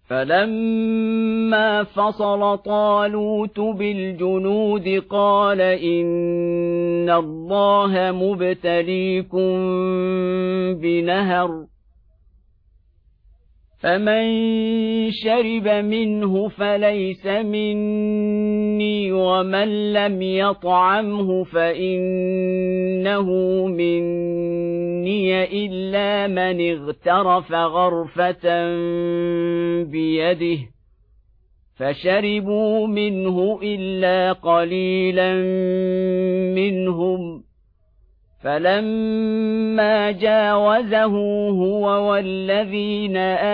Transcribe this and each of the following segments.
فلما فصل طالوت بالجنود قال إن الله مبتليكم بنهر فمن شرب منه فليس مني ومن لم يطعمه فإنه مني إلا من اغترف غرفة بيده فشربوا منه إلا قليلا منهم فلما جاوزه هو والذين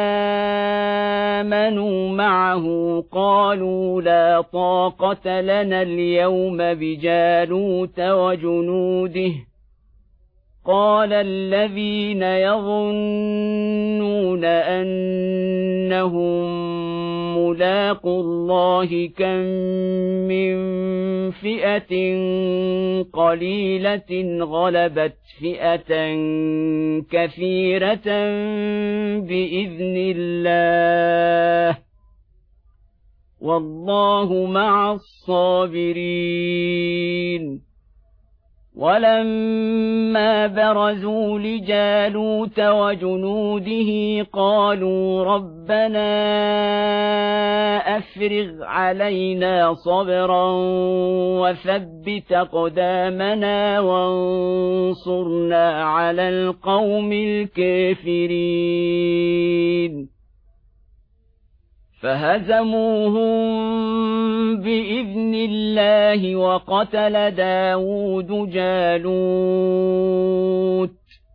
آمنوا معه قالوا لا طاقة لنا اليوم بجالوت وجنوده قال الذين يظنون أنهم ملاقو الله كم من فئة قليلة غلبت فئة كثيرة بإذن الله والله مع الصابرين ولما برزوا لجالوت وجنوده قالوا ربنا أفرغ علينا صبرا وثبت أقدامنا وانصرنا على القوم الكافرين فهزموهم بإذن الله وقتل داود جالوت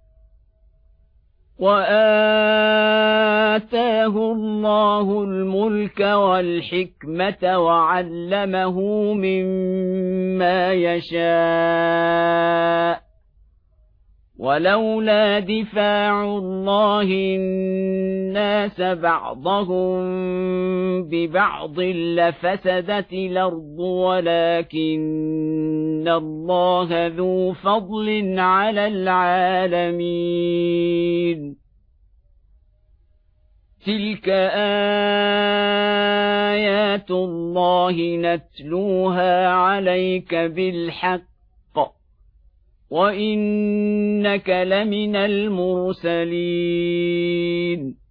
وآتاه الله الملك والحكمة وعلمه مما يشاء ولولا دفاع الله الناس بعضهم ببعض لفسدت الأرض ولكن الله ذو فضل على العالمين تلك آيات الله نتلوها عليك بالحق وإنك لمن المرسلين